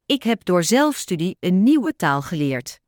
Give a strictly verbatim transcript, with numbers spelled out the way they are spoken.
Ik heb door zelfstudie een nieuwe taal geleerd.